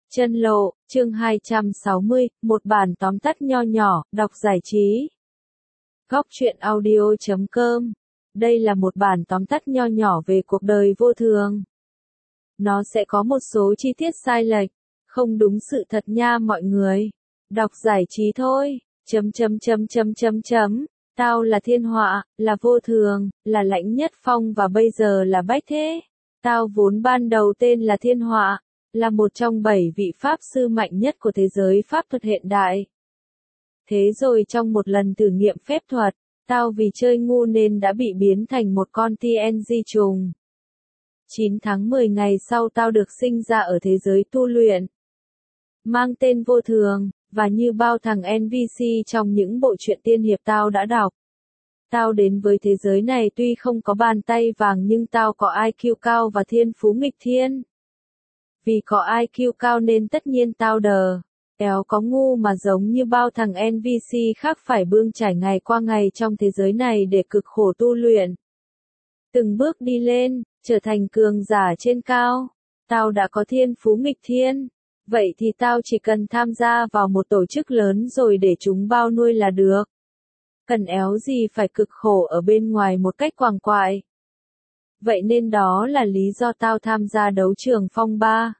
Chân lộ, chương 260, một bản tóm tắt nho nhỏ, đọc giải trí. Góc truyện audio.com. Đây là một bản tóm tắt nho nhỏ về cuộc đời vô thường. Nó sẽ có một số chi tiết sai lệch, không đúng sự thật nha mọi người. Đọc giải trí thôi. Tao là thiên họa, là vô thường, là lãnh nhất phong và bây giờ là bách thế. Tao vốn ban đầu tên là thiên họa, là một trong 7 vị pháp sư mạnh nhất của thế giới pháp thuật hiện đại. Thế rồi trong một lần thử nghiệm phép thuật, tao vì chơi ngu nên đã bị biến thành một con TNG trùng. 9 tháng 10 ngày sau tao được sinh ra ở thế giới tu luyện, mang tên vô thường, và như bao thằng NPC trong những bộ truyện tiên hiệp tao đã đọc. Tao đến với thế giới này tuy không có bàn tay vàng nhưng tao có IQ cao và thiên phú nghịch thiên. Vì có IQ cao nên tất nhiên tao éo có ngu mà giống như bao thằng NPC khác phải bươn trải ngày qua ngày trong thế giới này để cực khổ tu luyện. Từng bước đi lên, trở thành cường giả trên cao. Tao đã có thiên phú nghịch thiên. Vậy thì tao chỉ cần tham gia vào một tổ chức lớn rồi để chúng bao nuôi là được. Cần éo gì phải cực khổ ở bên ngoài một cách quàng quại. Vậy nên đó là lý do tao tham gia đấu trường phong ba.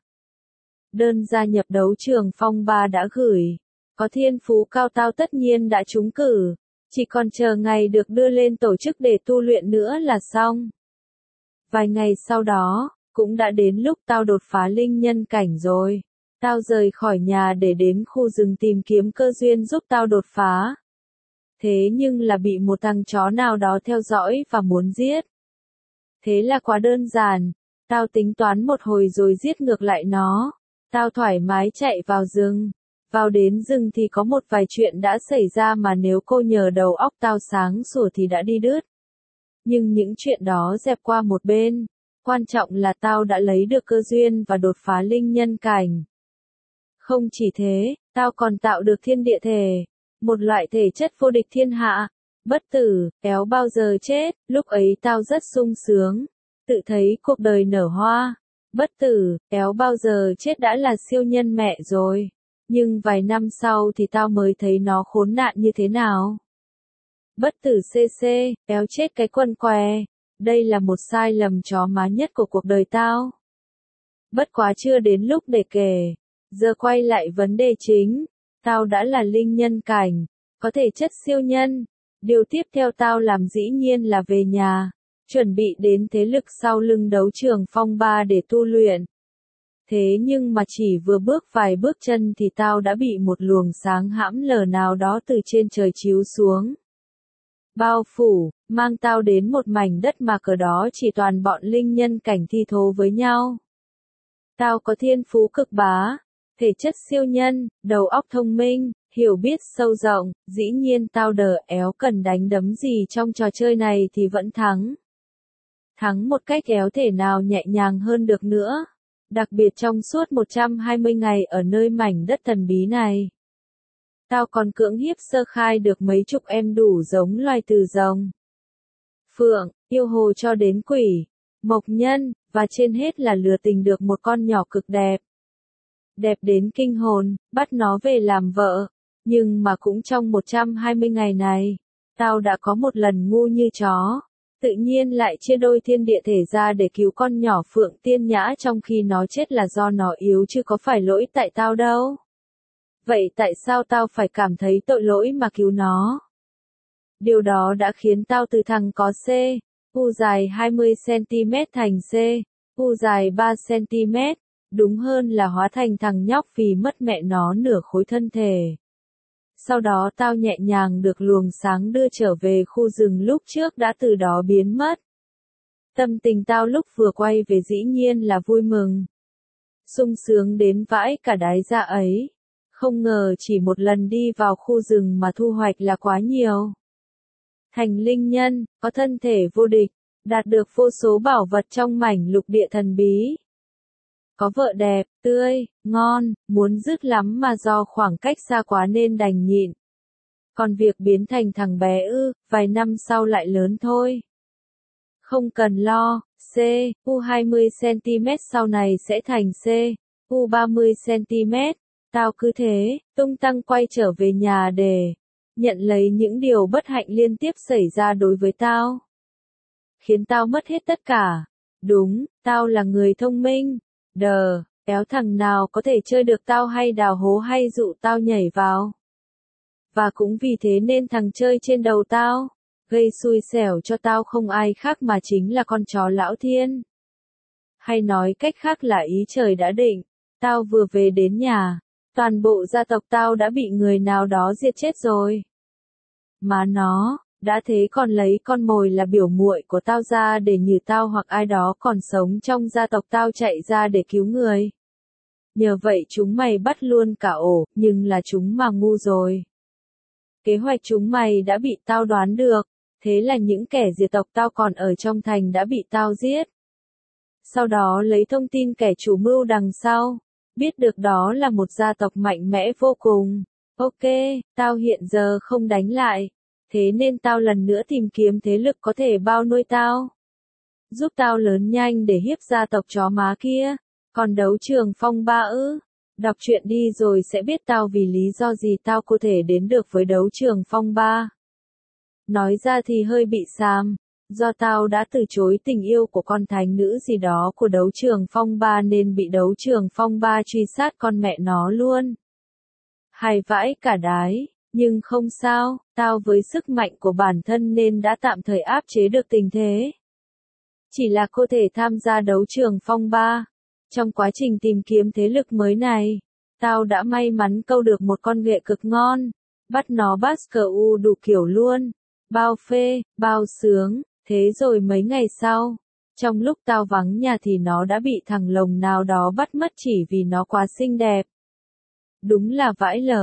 Đơn gia nhập đấu trường phong ba đã gửi. Có thiên phú cao tao tất nhiên đã trúng cử. Chỉ còn chờ ngày được đưa lên tổ chức để tu luyện nữa là xong. Vài ngày sau đó, cũng đã đến lúc tao đột phá linh nhân cảnh rồi. Tao rời khỏi nhà để đến khu rừng tìm kiếm cơ duyên giúp tao đột phá. Thế nhưng là bị một thằng chó nào đó theo dõi và muốn giết. Thế là quá đơn giản, tao tính toán một hồi rồi giết ngược lại nó. Tao thoải mái chạy vào rừng. Vào đến rừng thì có một vài chuyện đã xảy ra mà nếu cô nhờ đầu óc tao sáng sủa thì đã đi đứt. Nhưng những chuyện đó dẹp qua một bên. Quan trọng là tao đã lấy được cơ duyên và đột phá linh nhân cảnh. Không chỉ thế, tao còn tạo được thiên địa thể. Một loại thể chất vô địch thiên hạ. Bất tử, éo bao giờ chết. Lúc ấy tao rất sung sướng. Tự thấy cuộc đời nở hoa. Bất tử, éo bao giờ chết đã là siêu nhân mẹ rồi. Nhưng vài năm sau thì tao mới thấy nó khốn nạn như thế nào. Bất tử CC, éo chết cái quần què. Đây là một sai lầm chó má nhất của cuộc đời tao. Bất quá chưa đến lúc để kể. Giờ quay lại vấn đề chính. Tao đã là linh nhân cảnh, có thể chất siêu nhân. Điều tiếp theo tao làm dĩ nhiên là về nhà. Chuẩn bị đến thế lực sau lưng đấu trường phong ba để tu luyện. Thế nhưng mà chỉ vừa bước vài bước chân thì tao đã bị một luồng sáng hãm lờ nào đó từ trên trời chiếu xuống. Bao phủ, mang tao đến một mảnh đất mà ở đó chỉ toàn bọn linh nhân cảnh thi thố với nhau. Tao có thiên phú cực bá, thể chất siêu nhân, đầu óc thông minh, hiểu biết sâu rộng, dĩ nhiên tao éo cần đánh đấm gì trong trò chơi này thì vẫn thắng. Thắng một cách éo thể nào nhẹ nhàng hơn được nữa. Đặc biệt trong suốt 120 ngày ở nơi mảnh đất thần bí này. Tao còn cưỡng hiếp sơ khai được mấy chục em đủ giống loài từ rồng, phượng, yêu hồ cho đến quỷ, mộc nhân, và trên hết là lừa tình được một con nhỏ cực đẹp. Đẹp đến kinh hồn, bắt nó về làm vợ. Nhưng mà cũng trong 120 ngày này, tao đã có một lần ngu như chó. Tự nhiên lại chia đôi thiên địa thể ra để cứu con nhỏ phượng tiên nhã trong khi nó chết là do nó yếu chứ có phải lỗi tại tao đâu. Vậy tại sao tao phải cảm thấy tội lỗi mà cứu nó? Điều đó đã khiến tao từ thằng có C, U dài 20cm thành C, U dài 3cm, đúng hơn là hóa thành thằng nhóc vì mất mẹ nó nửa khối thân thể. Sau đó tao nhẹ nhàng được luồng sáng đưa trở về khu rừng lúc trước đã từ đó biến mất. Tâm tình tao lúc vừa quay về dĩ nhiên là vui mừng. Sung sướng đến vãi cả đái ra ấy. Không ngờ chỉ một lần đi vào khu rừng mà thu hoạch là quá nhiều. Thành linh nhân, có thân thể vô địch, đạt được vô số bảo vật trong mảnh lục địa thần bí. Có vợ đẹp, tươi, ngon, muốn dứt lắm mà do khoảng cách xa quá nên đành nhịn. Còn việc biến thành thằng bé vài năm sau lại lớn thôi. Không cần lo, C, U 20cm sau này sẽ thành C, 30cm. Tao cứ thế, tung tăng quay trở về nhà để nhận lấy những điều bất hạnh liên tiếp xảy ra đối với tao. Khiến tao mất hết tất cả. Đúng, tao là người thông minh. Éo thằng nào có thể chơi được tao hay đào hố hay dụ tao nhảy vào. Và cũng vì thế nên thằng chơi trên đầu tao, gây xui xẻo cho tao không ai khác mà chính là con chó Lão Thiên. Hay nói cách khác là ý trời đã định, tao vừa về đến nhà, toàn bộ gia tộc tao đã bị người nào đó giết chết rồi. Má nó, đã thế còn lấy con mồi là biểu muội của tao ra để nhử tao hoặc ai đó còn sống trong gia tộc tao chạy ra để cứu người. Nhờ vậy chúng mày bắt luôn cả ổ, nhưng là chúng mà ngu rồi. Kế hoạch chúng mày đã bị tao đoán được, thế là những kẻ diệt tộc tao còn ở trong thành đã bị tao giết. Sau đó lấy thông tin kẻ chủ mưu đằng sau, biết được đó là một gia tộc mạnh mẽ vô cùng. Ok, tao hiện giờ không đánh lại, thế nên tao lần nữa tìm kiếm thế lực có thể bao nuôi tao. Giúp tao lớn nhanh để hiếp gia tộc chó má kia. Còn đấu trường phong ba ư? Đọc truyện đi rồi sẽ biết tao vì lý do gì tao có thể đến được với đấu trường phong ba. Nói ra thì hơi bị xàm, do tao đã từ chối tình yêu của con thánh nữ gì đó của đấu trường phong ba nên bị đấu trường phong ba truy sát con mẹ nó luôn. Hay vãi cả đái, nhưng không sao, tao với sức mạnh của bản thân nên đã tạm thời áp chế được tình thế. Chỉ là có thể tham gia đấu trường phong ba. Trong quá trình tìm kiếm thế lực mới này, tao đã may mắn câu được một con ghệ cực ngon, bắt nó BSKU đủ kiểu luôn, bao phê, bao sướng, thế rồi mấy ngày sau, trong lúc tao vắng nhà thì nó đã bị thằng lồng nào đó bắt mất chỉ vì nó quá xinh đẹp. Đúng là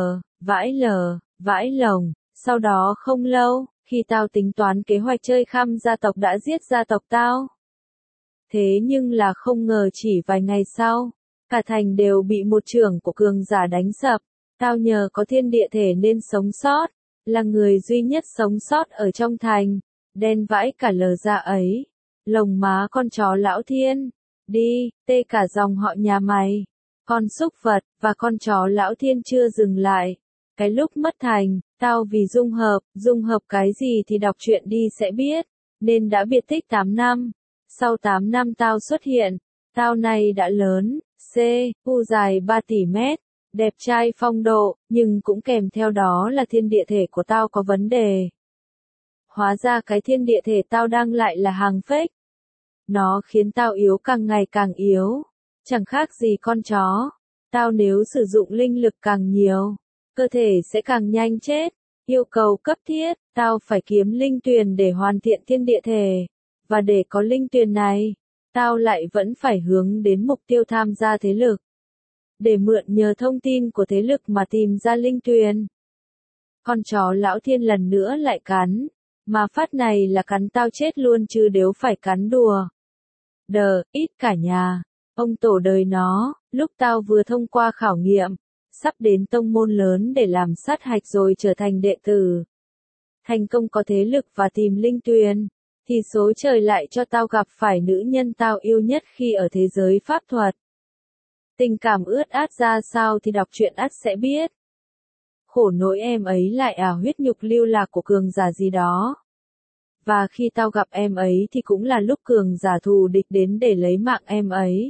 vãi lồng, sau đó không lâu, khi tao tính toán kế hoạch chơi khăm gia tộc đã giết gia tộc tao. Thế nhưng là không ngờ chỉ vài ngày sau, cả thành đều bị một chưởng của cường giả đánh sập. Tao nhờ có thiên địa thể nên sống sót, là người duy nhất sống sót ở trong thành. Đen vãi cả lờ ra ấy. Lồng má con chó Lão Thiên. Đi, tê cả dòng họ nhà mày. Con súc vật, và con chó Lão Thiên chưa dừng lại. Cái lúc mất thành, tao vì dung hợp cái gì thì đọc truyện đi sẽ biết, nên đã biệt tích 8 năm. Sau 8 năm tao xuất hiện, tao này đã lớn, dài 3 tỷ mét, đẹp trai phong độ, nhưng cũng kèm theo đó là thiên địa thể của tao có vấn đề. Hóa ra cái thiên địa thể tao đang lại là hàng fake. Nó khiến tao yếu càng ngày càng yếu, chẳng khác gì con chó. Tao nếu sử dụng linh lực càng nhiều, cơ thể sẽ càng nhanh chết. Yêu cầu cấp thiết, tao phải kiếm linh tuyền để hoàn thiện thiên địa thể. Và để có linh tuyền này, tao lại vẫn phải hướng đến mục tiêu tham gia thế lực. Để mượn nhờ thông tin của thế lực mà tìm ra linh tuyền. Con chó Lão Thiên lần nữa lại cắn. Mà phát này là cắn tao chết luôn chứ nếu phải cắn đùa. Ít cả nhà. Ông tổ đời nó, lúc tao vừa thông qua khảo nghiệm, sắp đến tông môn lớn để làm sát hạch rồi trở thành đệ tử. Thành công có thế lực và tìm linh tuyền. Thì số trời lại cho tao gặp phải nữ nhân tao yêu nhất khi ở thế giới pháp thuật. Tình cảm ướt át ra sao thì đọc truyện ắt sẽ biết. Khổ nỗi em ấy lại huyết nhục lưu lạc của cường giả gì đó. Và khi tao gặp em ấy thì cũng là lúc cường giả thù địch đến để lấy mạng em ấy.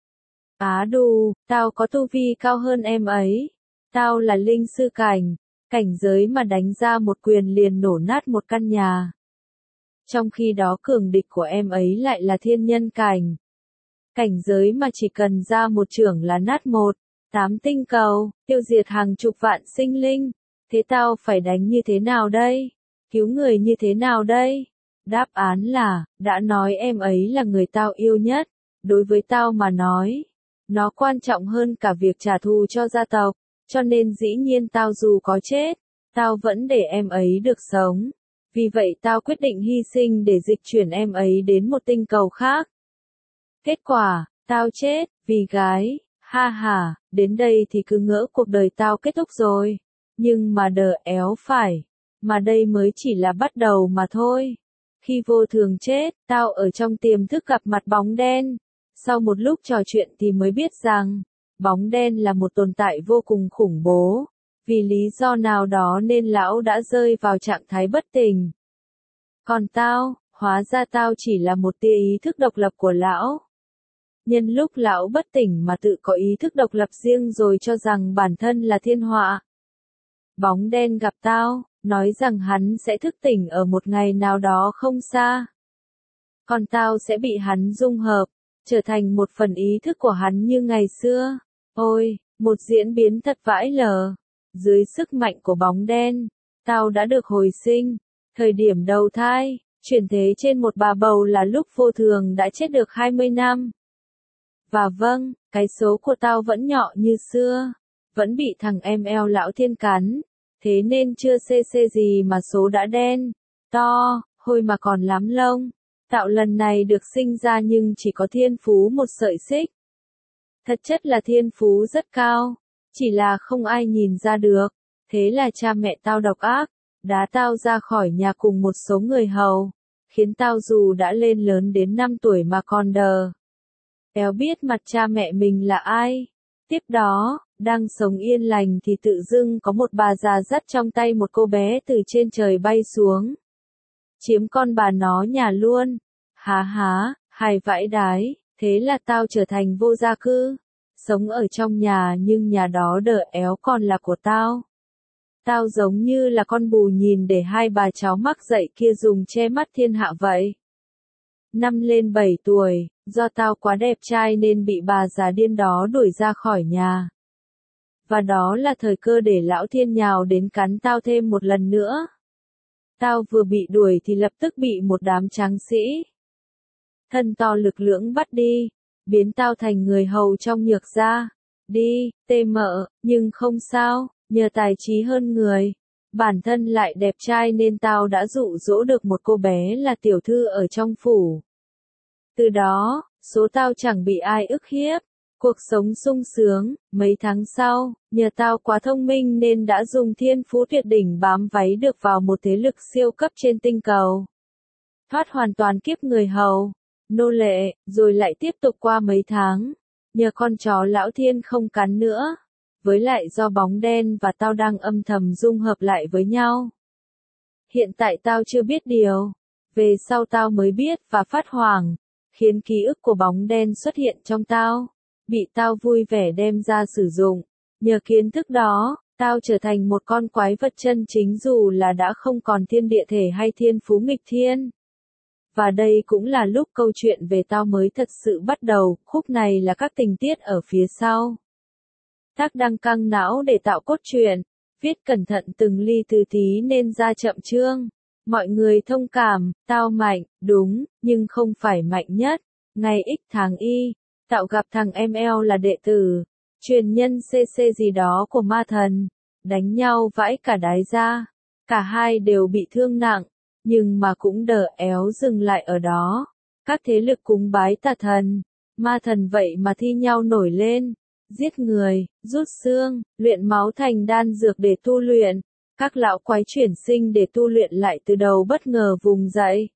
Tao có tu vi cao hơn em ấy. Tao là linh sư cảnh giới mà đánh ra một quyền liền nổ nát một căn nhà. Trong khi đó cường địch của em ấy lại là thiên nhân cảnh giới mà chỉ cần ra một chưởng là nát 8 tinh cầu, tiêu diệt hàng chục vạn sinh linh. Thế tao phải đánh như thế nào đây? Cứu người như thế nào đây? Đáp án là, đã nói em ấy là người tao yêu nhất. Đối với tao mà nói, nó quan trọng hơn cả việc trả thù cho gia tộc. Cho nên dĩ nhiên tao dù có chết, tao vẫn để em ấy được sống. Vì vậy tao quyết định hy sinh để dịch chuyển em ấy đến một tinh cầu khác. Kết quả, tao chết, vì gái, đến đây thì cứ ngỡ cuộc đời tao kết thúc rồi. Nhưng mà éo phải, mà đây mới chỉ là bắt đầu mà thôi. Khi vô thường chết, tao ở trong tiềm thức gặp mặt bóng đen. Sau một lúc trò chuyện thì mới biết rằng, Bóng đen là một tồn tại vô cùng khủng bố. Vì lý do nào đó nên lão đã rơi vào trạng thái bất tỉnh. Còn tao, hóa ra tao chỉ là một tia ý thức độc lập của lão. Nhân lúc lão bất tỉnh mà tự có ý thức độc lập riêng rồi cho rằng bản thân là thiên họa. Bóng đen gặp tao, nói rằng hắn sẽ thức tỉnh ở một ngày nào đó không xa. Còn tao sẽ bị hắn dung hợp, trở thành một phần ý thức của hắn như ngày xưa. Ôi, một diễn biến thật vãi lờ. Dưới sức mạnh của bóng đen, tao đã được hồi sinh. Thời điểm đầu thai, chuyển thế trên một bà bầu là lúc vô thường đã chết được 20 năm. Và vâng, cái số của tao vẫn nhỏ như xưa. Vẫn bị thằng em eo lão thiên cắn. Thế nên chưa cc gì mà số đã đen, to, hôi mà còn lắm lông. Tạo lần này được sinh ra nhưng chỉ có thiên phú một sợi xích. Thật chất là thiên phú rất cao, chỉ là không ai nhìn ra được. Thế là cha mẹ tao độc ác, đá tao ra khỏi nhà cùng một số người hầu, khiến tao dù đã lên lớn đến 5 tuổi mà còn đờ. Éo biết mặt cha mẹ mình là ai. Tiếp đó, đang sống yên lành thì tự dưng có một bà già dắt trong tay một cô bé từ trên trời bay xuống. Chiếm con bà nó nhà luôn. Há, hài vãi đái, thế là tao trở thành vô gia cư. Sống ở trong nhà nhưng nhà đó đỡ éo còn là của tao. Tao giống như là con bù nhìn để hai bà cháu mắc dậy kia dùng che mắt thiên hạ vậy. Năm lên 7 tuổi, do tao quá đẹp trai nên bị bà già điên đó đuổi ra khỏi nhà. Và đó là thời cơ để lão thiên nhào đến cắn tao thêm một lần nữa. Tao vừa bị đuổi thì lập tức bị một đám tráng sĩ thân to lực lưỡng bắt đi, biến tao thành người hầu trong nhược gia. Đi, tê mợ, nhưng không sao, nhờ tài trí hơn người. Bản thân lại đẹp trai nên tao đã dụ dỗ được một cô bé là tiểu thư ở trong phủ. Từ đó, số tao chẳng bị ai ức hiếp. Cuộc sống sung sướng, mấy tháng sau, nhờ tao quá thông minh nên đã dùng thiên phú tuyệt đỉnh bám váy được vào một thế lực siêu cấp trên tinh cầu. Thoát hoàn toàn kiếp người hầu, nô lệ, rồi lại tiếp tục qua mấy tháng. Nhờ con chó lão thiên không cắn nữa. Với lại do bóng đen và tao đang âm thầm dung hợp lại với nhau. Hiện tại tao chưa biết điều. Về sau tao mới biết và phát hoảng. Khiến ký ức của bóng đen xuất hiện trong tao. Bị tao vui vẻ đem ra sử dụng. Nhờ kiến thức đó, tao trở thành một con quái vật chân chính dù là đã không còn thiên địa thể hay thiên phú nghịch thiên. Và đây cũng là lúc câu chuyện về tao mới thật sự bắt đầu, khúc này là các tình tiết ở phía sau. Tác đang căng não để tạo cốt truyện, viết cẩn thận từng ly từ tí nên ra chậm chương. Mọi người thông cảm, tao mạnh, đúng, nhưng không phải mạnh nhất. Ngày X tháng Y, tạo gặp thằng em eo là đệ tử, truyền nhân CC gì đó của ma thần, đánh nhau vãi cả đái ra. Cả hai đều bị thương nặng, nhưng mà cũng đỡ éo dừng lại ở đó. Các thế lực cúng bái tà thần, ma thần vậy mà thi nhau nổi lên. Giết người, rút xương, luyện máu thành đan dược để tu luyện. Các lão quái chuyển sinh để tu luyện lại từ đầu bất ngờ vùng dậy.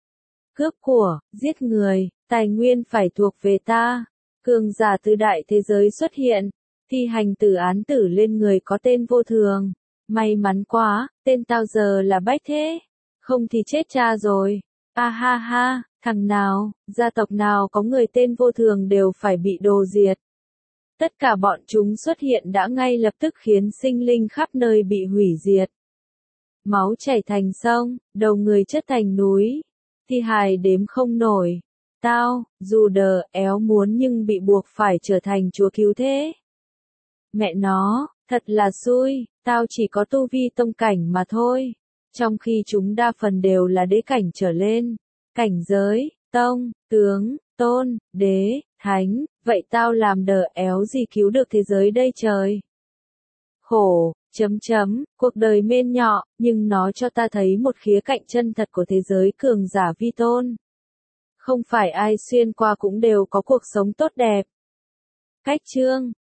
Cướp của, giết người, tài nguyên phải thuộc về ta. Cường giả từ đại thế giới xuất hiện, thi hành tử án tử lên người có tên vô thường. May mắn quá, tên tao giờ là Bách thế. Không thì chết cha rồi. A ha ha, thằng nào, gia tộc nào có người tên vô thường đều phải bị đồ diệt. Tất cả bọn chúng xuất hiện đã ngay lập tức khiến sinh linh khắp nơi bị hủy diệt. Máu chảy thành sông, đầu người chất thành núi. Thi hài đếm không nổi. Tao, dù đờ éo muốn nhưng bị buộc phải trở thành chúa cứu thế. Mẹ nó, thật là xui, tao chỉ có tu vi tông cảnh mà thôi. Trong khi chúng đa phần đều là đế cảnh trở lên. Cảnh giới, tông, tướng, tôn, đế, thánh, vậy tao làm đờ éo gì cứu được thế giới đây trời. Khổ, cuộc đời mên nhọ, nhưng nó cho ta thấy một khía cạnh chân thật của thế giới cường giả vi tôn. Không phải ai xuyên qua cũng đều có cuộc sống tốt đẹp. Cách chương